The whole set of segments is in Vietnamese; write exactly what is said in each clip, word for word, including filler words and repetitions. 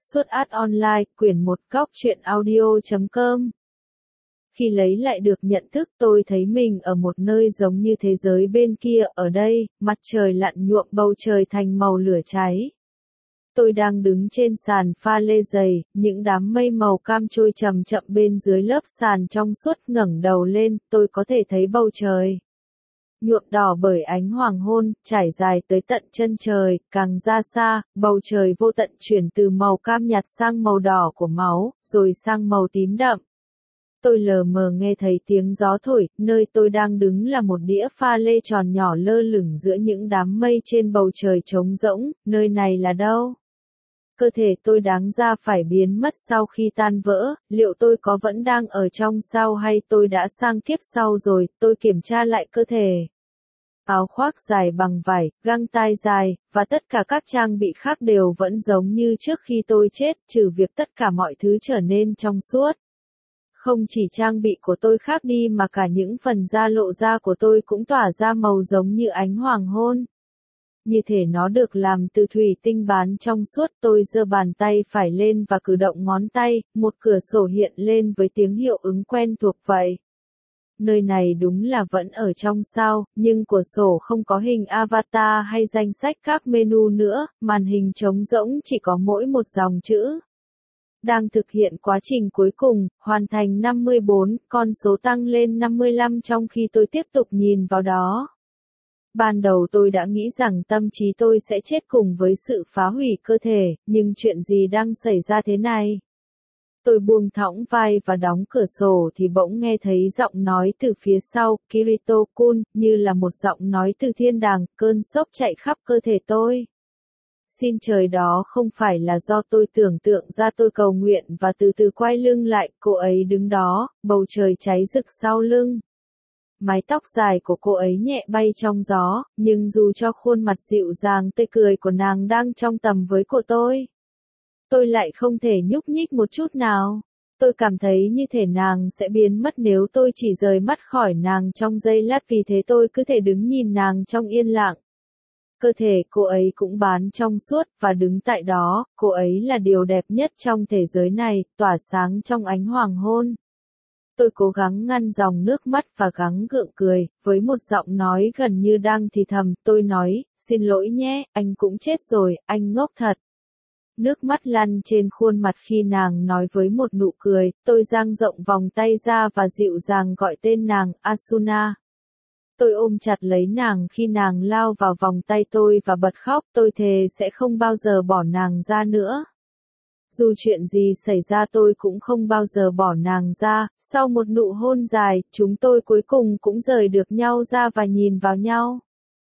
Suốt át online, quyển một góc truyện audio chấm com. Khi lấy lại được nhận thức tôi thấy mình ở một nơi giống như thế giới bên kia, ở đây, mặt trời lặn nhuộm bầu trời thành màu lửa cháy. Tôi đang đứng trên sàn pha lê dày, những đám mây màu cam trôi chậm chậm bên dưới lớp sàn trong suốt. Ngẩng đầu lên, tôi có thể thấy bầu trời nhuộm đỏ bởi ánh hoàng hôn, trải dài tới tận chân trời. Càng ra xa, bầu trời vô tận chuyển từ màu cam nhạt sang màu đỏ của máu, rồi sang màu tím đậm. Tôi lờ mờ nghe thấy tiếng gió thổi, nơi tôi đang đứng là một đĩa pha lê tròn nhỏ lơ lửng giữa những đám mây trên bầu trời trống rỗng. Nơi này là đâu? Cơ thể tôi đáng ra phải biến mất sau khi tan vỡ, liệu tôi có vẫn đang ở trong sao hay tôi đã sang kiếp sau rồi? Tôi kiểm tra lại cơ thể. Áo khoác dài bằng vải, găng tay dài, và tất cả các trang bị khác đều vẫn giống như trước khi tôi chết, trừ việc tất cả mọi thứ trở nên trong suốt. Không chỉ trang bị của tôi khác đi mà cả những phần da lộ ra của tôi cũng tỏa ra màu giống như ánh hoàng hôn. Như thể nó được làm từ thủy tinh bán trong suốt. Tôi giơ bàn tay phải lên và cử động ngón tay, một cửa sổ hiện lên với tiếng hiệu ứng quen thuộc vậy. Nơi này đúng là vẫn ở trong sao, nhưng cửa sổ không có hình avatar hay danh sách các menu nữa, màn hình trống rỗng chỉ có mỗi một dòng chữ. Đang thực hiện quá trình cuối cùng, hoàn thành năm mươi bốn, con số tăng lên năm mươi lăm trong khi tôi tiếp tục nhìn vào đó. Ban đầu tôi đã nghĩ rằng tâm trí tôi sẽ chết cùng với sự phá hủy cơ thể, nhưng chuyện gì đang xảy ra thế này? Tôi buông thõng vai và đóng cửa sổ thì bỗng nghe thấy giọng nói từ phía sau, Kirito-kun, như là một giọng nói từ thiên đàng. Cơn sốc chạy khắp cơ thể tôi. Xin trời đó không phải là do tôi tưởng tượng ra. Tôi cầu nguyện và từ từ quay lưng lại. Cô ấy đứng đó, bầu trời cháy rực sau lưng. Mái tóc dài của cô ấy nhẹ bay trong gió, nhưng dù cho khuôn mặt dịu dàng tươi cười của nàng đang trong tầm với của tôi, tôi lại không thể nhúc nhích một chút nào. Tôi cảm thấy như thể nàng sẽ biến mất nếu tôi chỉ rời mắt khỏi nàng trong giây lát, vì thế tôi cứ thể đứng nhìn nàng trong yên lặng. Cơ thể cô ấy cũng bán trong suốt, và đứng tại đó, cô ấy là điều đẹp nhất trong thế giới này, tỏa sáng trong ánh hoàng hôn. Tôi cố gắng ngăn dòng nước mắt và gắng gượng cười, với một giọng nói gần như đang thì thầm. Tôi nói, xin lỗi nhé, anh cũng chết rồi, anh ngốc thật. Nước mắt lăn trên khuôn mặt khi nàng nói với một nụ cười. Tôi dang rộng vòng tay ra và dịu dàng gọi tên nàng, Asuna. Tôi ôm chặt lấy nàng khi nàng lao vào vòng tay tôi và bật khóc. Tôi thề sẽ không bao giờ bỏ nàng ra nữa. Dù chuyện gì xảy ra tôi cũng không bao giờ bỏ nàng ra. Sau một nụ hôn dài, chúng tôi cuối cùng cũng rời được nhau ra và nhìn vào nhau.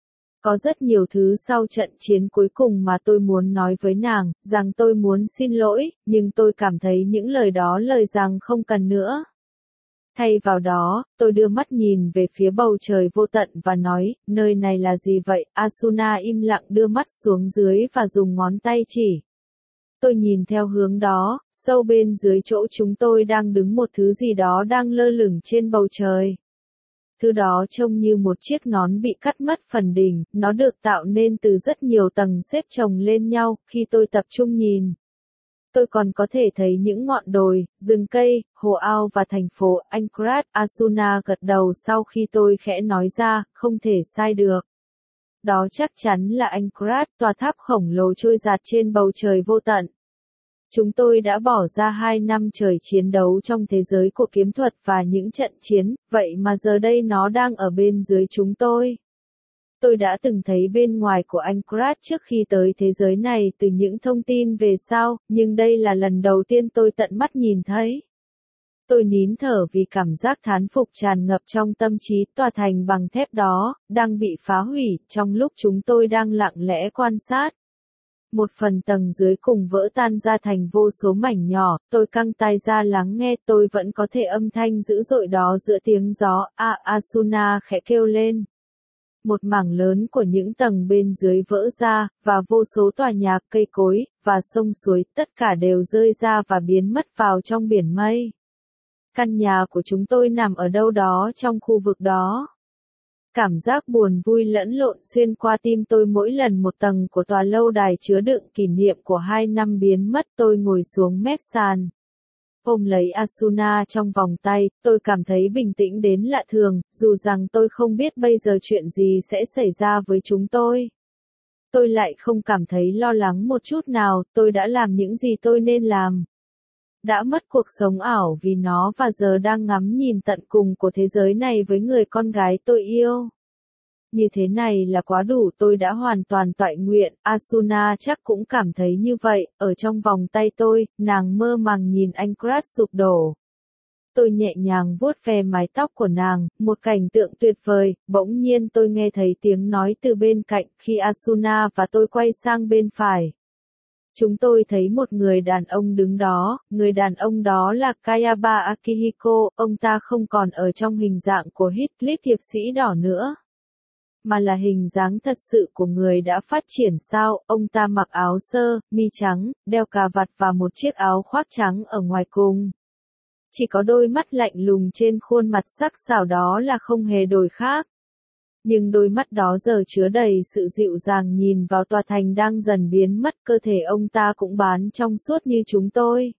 Có rất nhiều thứ sau trận chiến cuối cùng mà tôi muốn nói với nàng, rằng tôi muốn xin lỗi, nhưng tôi cảm thấy những lời đó lời rằng không cần nữa. Thay vào đó, tôi đưa mắt nhìn về phía bầu trời vô tận và nói, nơi này là gì vậy? Asuna im lặng đưa mắt xuống dưới và dùng ngón tay chỉ. Tôi nhìn theo hướng đó, sâu bên dưới chỗ chúng tôi đang đứng một thứ gì đó đang lơ lửng trên bầu trời. Thứ đó trông như một chiếc nón bị cắt mất phần đỉnh, nó được tạo nên từ rất nhiều tầng xếp chồng lên nhau. Khi tôi tập trung nhìn, tôi còn có thể thấy những ngọn đồi, rừng cây, hồ ao và thành phố Anchorage. Asuna gật đầu sau khi tôi khẽ nói ra, không thể sai được. Đó chắc chắn là Anchorage, tòa tháp khổng lồ trôi dạt trên bầu trời vô tận. Chúng tôi đã bỏ ra hai năm trời chiến đấu trong thế giới của kiếm thuật và những trận chiến, vậy mà giờ đây nó đang ở bên dưới chúng tôi. Tôi đã từng thấy bên ngoài của Anchorage trước khi tới thế giới này từ những thông tin về sao, nhưng đây là lần đầu tiên tôi tận mắt nhìn thấy. Tôi nín thở vì cảm giác thán phục tràn ngập trong tâm trí. Tòa thành bằng thép đó, đang bị phá hủy, trong lúc chúng tôi đang lặng lẽ quan sát. Một phần tầng dưới cùng vỡ tan ra thành vô số mảnh nhỏ. Tôi căng tai ra lắng nghe. Tôi vẫn có thể âm thanh dữ dội đó giữa tiếng gió. A Asuna khẽ kêu lên. Một mảng lớn của những tầng bên dưới vỡ ra, và vô số tòa nhà, cây cối, và sông suối, tất cả đều rơi ra và biến mất vào trong biển mây. Căn nhà của chúng tôi nằm ở đâu đó trong khu vực đó. Cảm giác buồn vui lẫn lộn xuyên qua tim tôi mỗi lần một tầng của tòa lâu đài chứa đựng kỷ niệm của hai năm biến mất. Tôi ngồi xuống mép sàn, ôm lấy Asuna trong vòng tay, tôi cảm thấy bình tĩnh đến lạ thường, dù rằng tôi không biết bây giờ chuyện gì sẽ xảy ra với chúng tôi. Tôi lại không cảm thấy lo lắng một chút nào, tôi đã làm những gì tôi nên làm. Đã mất cuộc sống ảo vì nó và giờ đang ngắm nhìn tận cùng của thế giới này với người con gái tôi yêu. Như thế này là quá đủ, tôi đã hoàn toàn toại nguyện, Asuna chắc cũng cảm thấy như vậy, ở trong vòng tay tôi, nàng mơ màng nhìn Anchorage sụp đổ. Tôi nhẹ nhàng vuốt ve mái tóc của nàng, một cảnh tượng tuyệt vời, bỗng nhiên tôi nghe thấy tiếng nói từ bên cạnh khi Asuna và tôi quay sang bên phải. Chúng tôi thấy một người đàn ông đứng đó, người đàn ông đó là Kayaba Akihiko, ông ta không còn ở trong hình dạng của Heathcliff hiệp sĩ đỏ nữa, mà là hình dáng thật sự của người đã phát triển sao, ông ta mặc áo sơ, mi trắng, đeo cà vạt và một chiếc áo khoác trắng ở ngoài cùng. Chỉ có đôi mắt lạnh lùng trên khuôn mặt sắc sảo đó là không hề đổi khác. Nhưng đôi mắt đó giờ chứa đầy sự dịu dàng nhìn vào tòa thành đang dần biến mất, cơ thể ông ta cũng bán trong suốt như chúng tôi.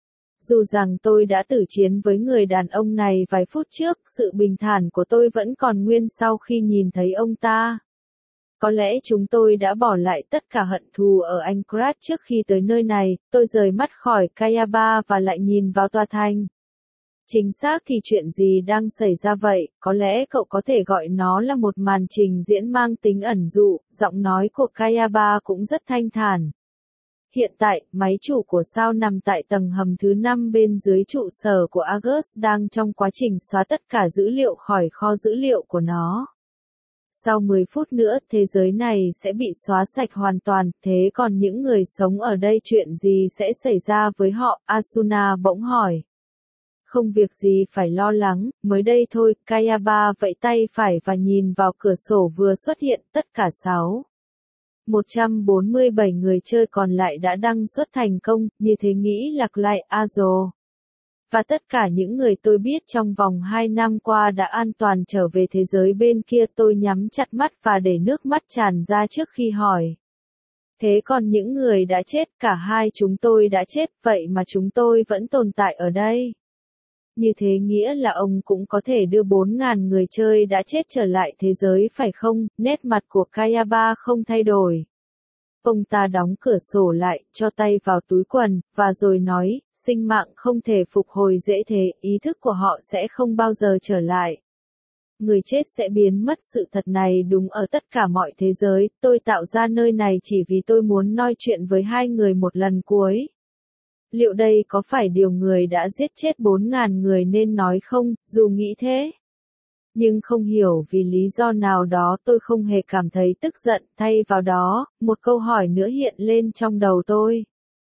Dù rằng tôi đã tử chiến với người đàn ông này vài phút trước, sự bình thản của tôi vẫn còn nguyên sau khi nhìn thấy ông ta. Có lẽ chúng tôi đã bỏ lại tất cả hận thù ở Anchorage trước khi tới nơi này, tôi rời mắt khỏi Kayaba và lại nhìn vào tòa thành. Chính xác thì chuyện gì đang xảy ra vậy, có lẽ cậu có thể gọi nó là một màn trình diễn mang tính ẩn dụ, giọng nói của Kayaba cũng rất thanh thản. Hiện tại, máy chủ của sao nằm tại tầng hầm thứ năm bên dưới trụ sở của Argus đang trong quá trình xóa tất cả dữ liệu khỏi kho dữ liệu của nó. Sau mười phút nữa, thế giới này sẽ bị xóa sạch hoàn toàn, thế còn những người sống ở đây chuyện gì sẽ xảy ra với họ? Asuna bỗng hỏi. Không việc gì phải lo lắng, mới đây thôi, Kayaba vẫy tay phải và nhìn vào cửa sổ vừa xuất hiện, tất cả sáu. một trăm bốn mươi bảy người chơi còn lại đã đăng xuất thành công, như thế nghĩ lạc lại Azo. Và tất cả những người tôi biết trong vòng hai năm qua đã an toàn trở về thế giới bên kia. Tôi nhắm chặt mắt và để nước mắt tràn ra trước khi hỏi. Thế còn những người đã chết, cả hai chúng tôi đã chết, vậy mà chúng tôi vẫn tồn tại ở đây. Như thế nghĩa là ông cũng có thể đưa bốn nghìn người chơi đã chết trở lại thế giới phải không? Nét mặt của Kayaba không thay đổi. Ông ta đóng cửa sổ lại, cho tay vào túi quần, và rồi nói, sinh mạng không thể phục hồi dễ thế, ý thức của họ sẽ không bao giờ trở lại. Người chết sẽ biến mất, sự thật này đúng ở tất cả mọi thế giới, tôi tạo ra nơi này chỉ vì tôi muốn nói chuyện với hai người một lần cuối. Liệu đây có phải điều người đã giết chết bốn nghìn người nên nói không, dù nghĩ thế? Nhưng không hiểu vì lý do nào đó tôi không hề cảm thấy tức giận, thay vào đó, một câu hỏi nữa hiện lên trong đầu tôi.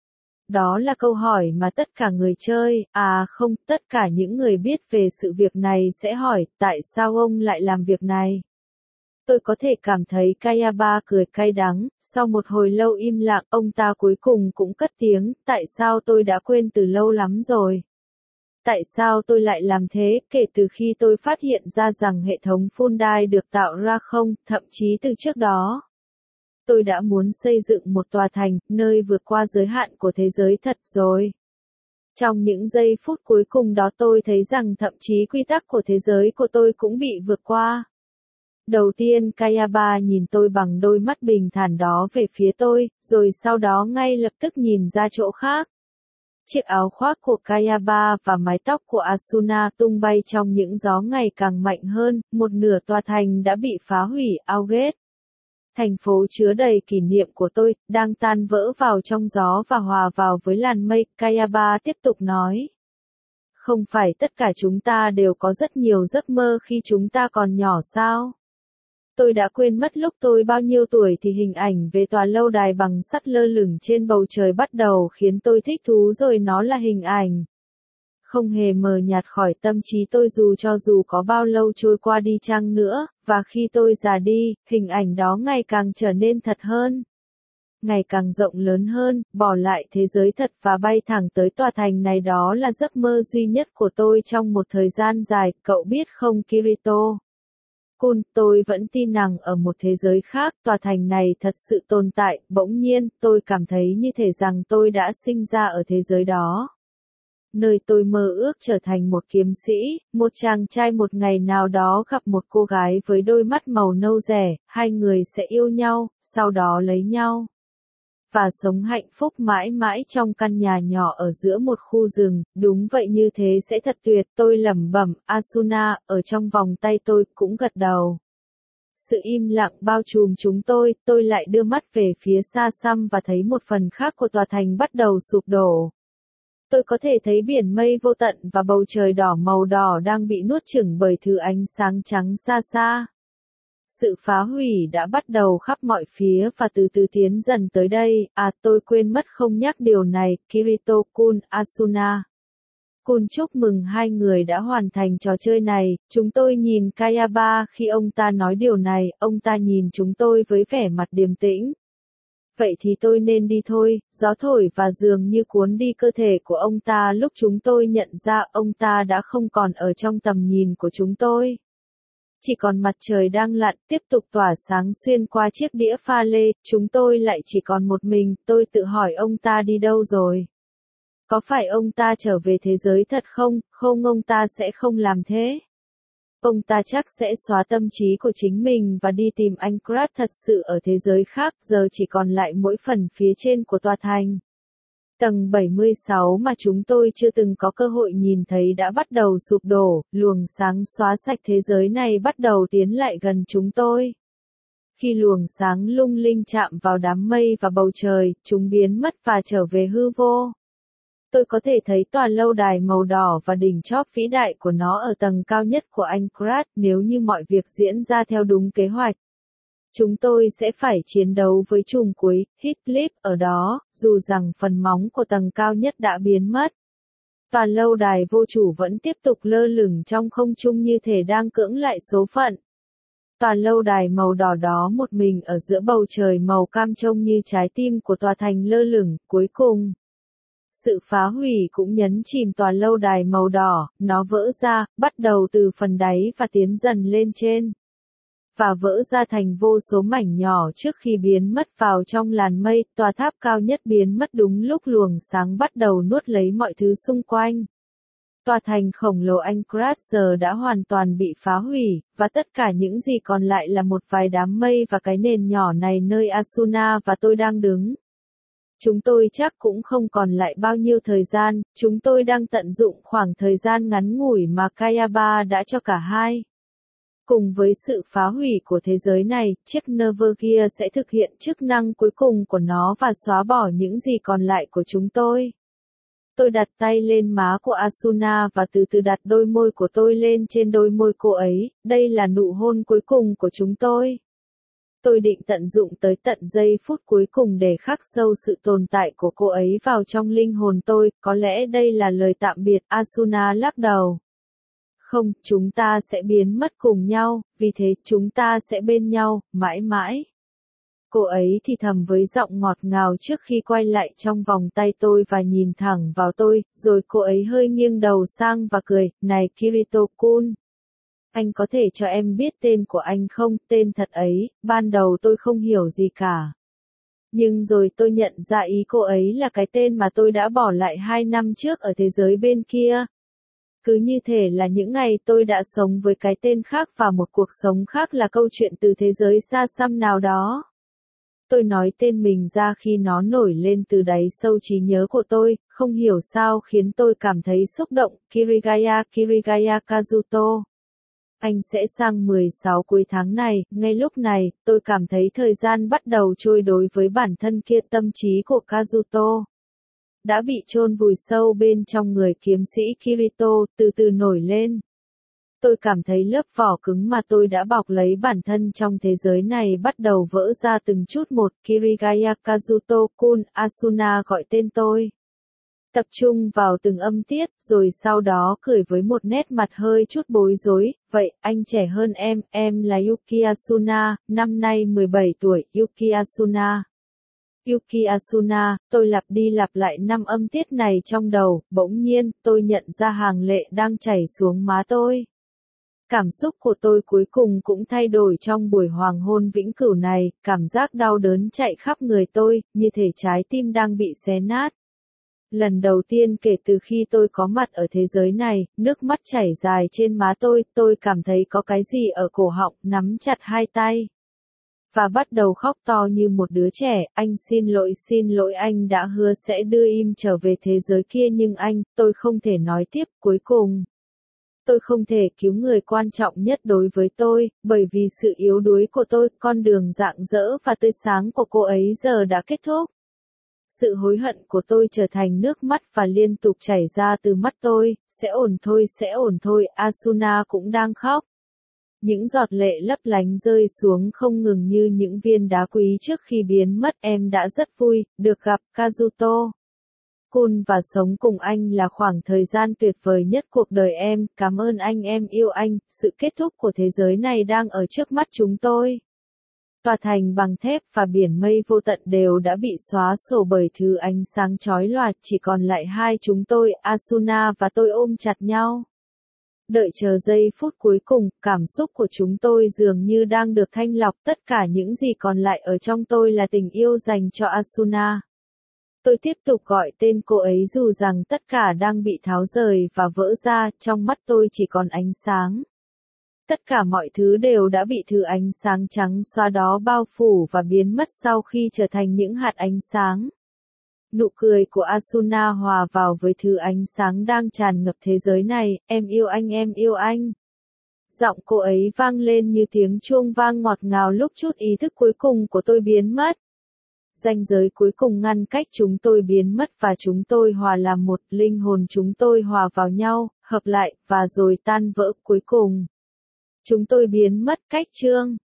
Đó là câu hỏi mà tất cả người chơi, à không, tất cả những người biết về sự việc này sẽ hỏi, tại sao ông lại làm việc này? Tôi có thể cảm thấy Kayaba cười cay đắng, sau một hồi lâu im lặng, ông ta cuối cùng cũng cất tiếng, tại sao tôi đã quên từ lâu lắm rồi? Tại sao tôi lại làm thế, kể từ khi tôi phát hiện ra rằng hệ thống Fundai được tạo ra không, thậm chí từ trước đó. Tôi đã muốn xây dựng một tòa thành, nơi vượt qua giới hạn của thế giới thật rồi. Trong những giây phút cuối cùng đó tôi thấy rằng thậm chí quy tắc của thế giới của tôi cũng bị vượt qua. Đầu tiên Kayaba nhìn tôi bằng đôi mắt bình thản đó về phía tôi, rồi sau đó ngay lập tức nhìn ra chỗ khác. Chiếc áo khoác của Kayaba và mái tóc của Asuna tung bay trong những gió ngày càng mạnh hơn, một nửa tòa thành đã bị phá hủy, Outgate. Thành phố chứa đầy kỷ niệm của tôi, đang tan vỡ vào trong gió và hòa vào với làn mây, Kayaba tiếp tục nói. Không phải tất cả chúng ta đều có rất nhiều giấc mơ khi chúng ta còn nhỏ sao? Tôi đã quên mất lúc tôi bao nhiêu tuổi thì hình ảnh về tòa lâu đài bằng sắt lơ lửng trên bầu trời bắt đầu khiến tôi thích thú rồi, nó là hình ảnh không hề mờ nhạt khỏi tâm trí tôi dù cho dù có bao lâu trôi qua đi chăng nữa, và khi tôi già đi, hình ảnh đó ngày càng trở nên thật hơn. Ngày càng rộng lớn hơn, bỏ lại thế giới thật và bay thẳng tới tòa thành này, đó là giấc mơ duy nhất của tôi trong một thời gian dài, cậu biết không Kirito? Kun, tôi vẫn tin rằng ở một thế giới khác, tòa thành này thật sự tồn tại, bỗng nhiên, tôi cảm thấy như thể rằng tôi đã sinh ra ở thế giới đó. Nơi tôi mơ ước trở thành một kiếm sĩ, một chàng trai một ngày nào đó gặp một cô gái với đôi mắt màu nâu rẻ, hai người sẽ yêu nhau, sau đó lấy nhau. Và sống hạnh phúc mãi mãi trong căn nhà nhỏ ở giữa một khu rừng, đúng vậy như thế sẽ thật tuyệt, tôi lẩm bẩm, Asuna, ở trong vòng tay tôi, cũng gật đầu. Sự im lặng bao trùm chúng tôi, tôi lại đưa mắt về phía xa xăm và thấy một phần khác của tòa thành bắt đầu sụp đổ. Tôi có thể thấy biển mây vô tận và bầu trời đỏ màu đỏ đang bị nuốt chửng bởi thứ ánh sáng trắng xa xa. Sự phá hủy đã bắt đầu khắp mọi phía và từ từ tiến dần tới đây, à tôi quên mất không nhắc điều này, Kirito-kun, Asuna. Kun chúc mừng hai người đã hoàn thành trò chơi này, chúng tôi nhìn Kayaba khi ông ta nói điều này, ông ta nhìn chúng tôi với vẻ mặt điềm tĩnh. Vậy thì tôi nên đi thôi, gió thổi và dường như cuốn đi cơ thể của ông ta lúc chúng tôi nhận ra ông ta đã không còn ở trong tầm nhìn của chúng tôi. Chỉ còn mặt trời đang lặn tiếp tục tỏa sáng xuyên qua chiếc đĩa pha lê, chúng tôi lại chỉ còn một mình, tôi tự hỏi ông ta đi đâu rồi. Có phải ông ta trở về thế giới thật không, không ông ta sẽ không làm thế. Ông ta chắc sẽ xóa tâm trí của chính mình và đi tìm anh Krat thật sự ở thế giới khác, giờ chỉ còn lại mỗi phần phía trên của tòa thành. Tầng bảy mươi sáu mà chúng tôi chưa từng có cơ hội nhìn thấy đã bắt đầu sụp đổ, luồng sáng xóa sạch thế giới này bắt đầu tiến lại gần chúng tôi. Khi luồng sáng lung linh chạm vào đám mây và bầu trời, chúng biến mất và trở về hư vô. Tôi có thể thấy tòa lâu đài màu đỏ và đỉnh chóp vĩ đại của nó ở tầng cao nhất của anh Krat, nếu như mọi việc diễn ra theo đúng kế hoạch. Chúng tôi sẽ phải chiến đấu với trùm cuối, Heathcliff, ở đó, dù rằng phần móng của tầng cao nhất đã biến mất. Tòa lâu đài vô chủ vẫn tiếp tục lơ lửng trong không trung như thể đang cưỡng lại số phận. Tòa lâu đài màu đỏ đó một mình ở giữa bầu trời màu cam trông như trái tim của tòa thành lơ lửng, cuối cùng. Sự phá hủy cũng nhấn chìm tòa lâu đài màu đỏ, nó vỡ ra, bắt đầu từ phần đáy và tiến dần lên trên. Và vỡ ra thành vô số mảnh nhỏ trước khi biến mất vào trong làn mây, tòa tháp cao nhất biến mất đúng lúc luồng sáng bắt đầu nuốt lấy mọi thứ xung quanh. Tòa thành khổng lồ anh Krat giờ đã hoàn toàn bị phá hủy, và tất cả những gì còn lại là một vài đám mây và cái nền nhỏ này nơi Asuna và tôi đang đứng. Chúng tôi chắc cũng không còn lại bao nhiêu thời gian, chúng tôi đang tận dụng khoảng thời gian ngắn ngủi mà Kayaba đã cho cả hai. Cùng với sự phá hủy của thế giới này, chiếc Nevergear sẽ thực hiện chức năng cuối cùng của nó và xóa bỏ những gì còn lại của chúng tôi. Tôi đặt tay lên má của Asuna và từ từ đặt đôi môi của tôi lên trên đôi môi cô ấy, đây là nụ hôn cuối cùng của chúng tôi. Tôi định tận dụng tới tận giây phút cuối cùng để khắc sâu sự tồn tại của cô ấy vào trong linh hồn tôi, có lẽ đây là lời tạm biệt, Asuna lắc đầu. Không, chúng ta sẽ biến mất cùng nhau, vì thế chúng ta sẽ bên nhau, mãi mãi. Cô ấy thì thầm với giọng ngọt ngào trước khi quay lại trong vòng tay tôi và nhìn thẳng vào tôi, rồi cô ấy hơi nghiêng đầu sang và cười, này Kirito-kun. Anh có thể cho em biết tên của anh không, tên thật ấy, ban đầu tôi không hiểu gì cả. Nhưng rồi tôi nhận ra ý cô ấy là cái tên mà tôi đã bỏ lại hai năm trước ở thế giới bên kia. Cứ như thể là những ngày tôi đã sống với cái tên khác và một cuộc sống khác là câu chuyện từ thế giới xa xăm nào đó. Tôi nói tên mình ra khi nó nổi lên từ đáy sâu trí nhớ của tôi, không hiểu sao khiến tôi cảm thấy xúc động, Kirigaya Kirigaya Kazuto. Anh sẽ sang mười sáu cuối tháng này, ngay lúc này, tôi cảm thấy thời gian bắt đầu trôi đối với bản thân kia tâm trí của Kazuto. Đã bị chôn vùi sâu bên trong người kiếm sĩ Kirito, từ từ nổi lên. Tôi cảm thấy lớp vỏ cứng mà tôi đã bọc lấy bản thân trong thế giới này bắt đầu vỡ ra từng chút một, Kirigaya Kazuto-kun, Asuna gọi tên tôi. Tập trung vào từng âm tiết, rồi sau đó cười với một nét mặt hơi chút bối rối, vậy, anh trẻ hơn em, em là Yuki Asuna, năm nay mười bảy tuổi, Yuki Asuna. Yuki Asuna, tôi lặp đi lặp lại năm âm tiết này trong đầu, bỗng nhiên, tôi nhận ra hàng lệ đang chảy xuống má tôi. Cảm xúc của tôi cuối cùng cũng thay đổi trong buổi hoàng hôn vĩnh cửu này, cảm giác đau đớn chạy khắp người tôi, như thể trái tim đang bị xé nát. Lần đầu tiên kể từ khi tôi có mặt ở thế giới này, nước mắt chảy dài trên má tôi, tôi cảm thấy có cái gì ở cổ họng, nắm chặt hai tay. Và bắt đầu khóc to như một đứa trẻ, anh xin lỗi xin lỗi anh đã hứa sẽ đưa im trở về thế giới kia nhưng anh, tôi không thể nói tiếp, cuối cùng. Tôi không thể cứu người quan trọng nhất đối với tôi, bởi vì sự yếu đuối của tôi, con đường rạng rỡ và tươi sáng của cô ấy giờ đã kết thúc. Sự hối hận của tôi trở thành nước mắt và liên tục chảy ra từ mắt tôi, sẽ ổn thôi sẽ ổn thôi, Asuna cũng đang khóc. Những giọt lệ lấp lánh rơi xuống không ngừng như những viên đá quý trước khi biến mất. Em đã rất vui, được gặp Kazuto Kun và sống cùng anh là khoảng thời gian tuyệt vời nhất cuộc đời em, cảm ơn anh em yêu anh, sự kết thúc của thế giới này đang ở trước mắt chúng tôi. Tòa thành bằng thép và biển mây vô tận đều đã bị xóa sổ bởi thứ ánh sáng chói lòa, chỉ còn lại hai chúng tôi, Asuna và tôi ôm chặt nhau. Đợi chờ giây phút cuối cùng, cảm xúc của chúng tôi dường như đang được thanh lọc, tất cả những gì còn lại ở trong tôi là tình yêu dành cho Asuna. Tôi tiếp tục gọi tên cô ấy dù rằng tất cả đang bị tháo rời và vỡ ra, trong mắt tôi chỉ còn ánh sáng. Tất cả mọi thứ đều đã bị thứ ánh sáng trắng xóa đó bao phủ và biến mất sau khi trở thành những hạt ánh sáng. Nụ cười của Asuna hòa vào với thứ ánh sáng đang tràn ngập thế giới này, em yêu anh em yêu anh. Giọng cô ấy vang lên như tiếng chuông vang ngọt ngào lúc chút ý thức cuối cùng của tôi biến mất. Ranh giới cuối cùng ngăn cách chúng tôi biến mất và chúng tôi hòa làm một, linh hồn chúng tôi hòa vào nhau, hợp lại, và rồi tan vỡ cuối cùng. Chúng tôi biến mất cách chương.